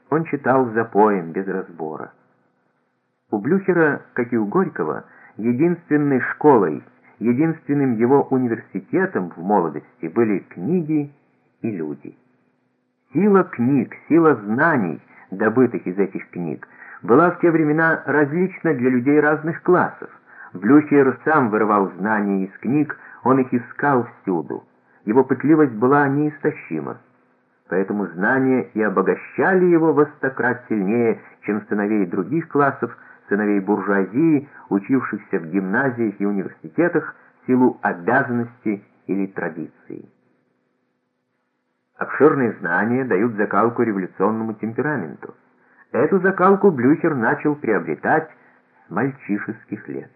Он читал запоем, без разбора. У Блюхера, как и у Горького, единственной школой, единственным его университетом в молодости были книги и люди. Сила книг, сила знаний, добытых из этих книг, была в те времена различна для людей разных классов. Блюхер сам вырывал знания из книг, он их искал всюду. Его пытливость была неистощима. Поэтому знания и обогащали его во 100 крат сильнее, чем сыновей других классов, сыновей буржуазии, учившихся в гимназиях и университетах в силу обязанности или традиции. Обширные знания дают закалку революционному темпераменту. Эту закалку Блюхер начал приобретать с мальчишеских лет.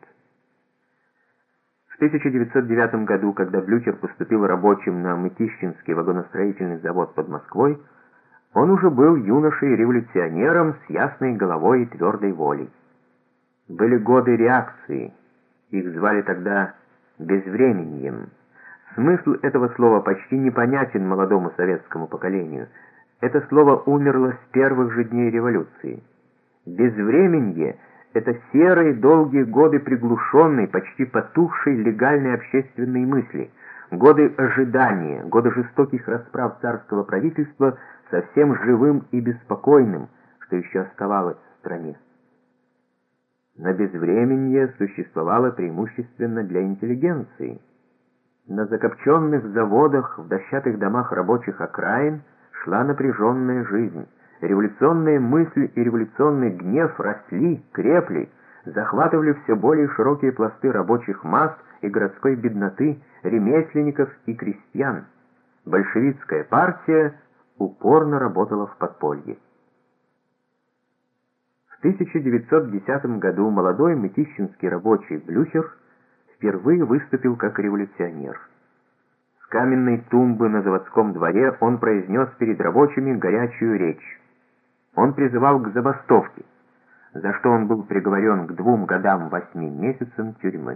В 1909 году, когда Блюхер поступил рабочим на Мытищинский вагоностроительный завод под Москвой, он уже был юношей-революционером с ясной головой и твердой волей. Были годы реакции, их звали тогда «безвременьем». Смысл этого слова почти непонятен молодому советскому поколению. Это слово умерло с первых же дней революции. Безвременье — это серые долгие годы приглушенной, почти потухшей легальной общественной мысли, годы ожидания, годы жестоких расправ царского правительства со всем живым и беспокойным, что еще оставалось в стране. Но безвременье существовало преимущественно для интеллигенции. На закопченных заводах, в дощатых домах рабочих окраин шла напряженная жизнь. Революционная мысль и революционный гнев росли, крепли, захватывали все более широкие пласты рабочих масс и городской бедноты, ремесленников и крестьян. Большевистская партия упорно работала в подполье. В 1910 году молодой мытищинский рабочий Блюхер впервые выступил как революционер. С каменной тумбы на заводском дворе он произнес перед рабочими горячую речь. Он призывал к забастовке, за что он был приговорен к 2 годам 8 месяцам тюрьмы.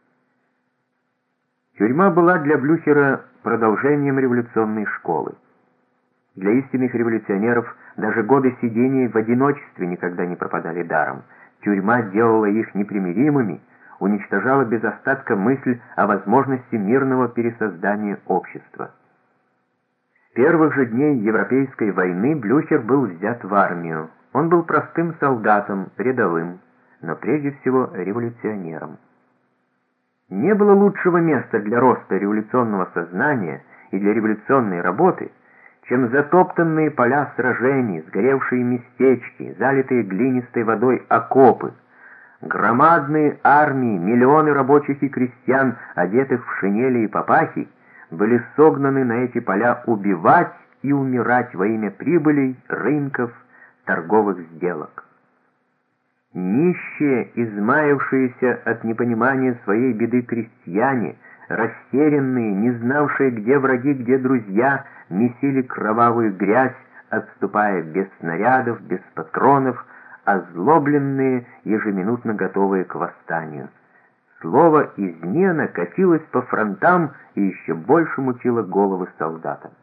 Тюрьма была для Блюхера продолжением революционной школы. Для истинных революционеров даже годы сидения в одиночестве никогда не пропадали даром. Тюрьма делала их непримиримыми, уничтожала без остатка мысль о возможности мирного пересоздания общества. С первых же дней Европейской войны Блюхер был взят в армию. Он был простым солдатом, рядовым, но прежде всего революционером. Не было лучшего места для роста революционного сознания и для революционной работы, чем затоптанные поля сражений, сгоревшие местечки, залитые глинистой водой окопы. Громадные армии, миллионы рабочих и крестьян, одетых в шинели и папахи, были согнаны на эти поля убивать и умирать во имя прибылей, рынков, торговых сделок. Нищие, измаявшиеся от непонимания своей беды крестьяне, растерянные, не знавшие, где враги, где друзья, месили кровавую грязь, отступая без снарядов, без патронов, озлобленные, ежеминутно готовые к восстанию. Слово «измена» катилось по фронтам и еще больше мутило головы солдатам.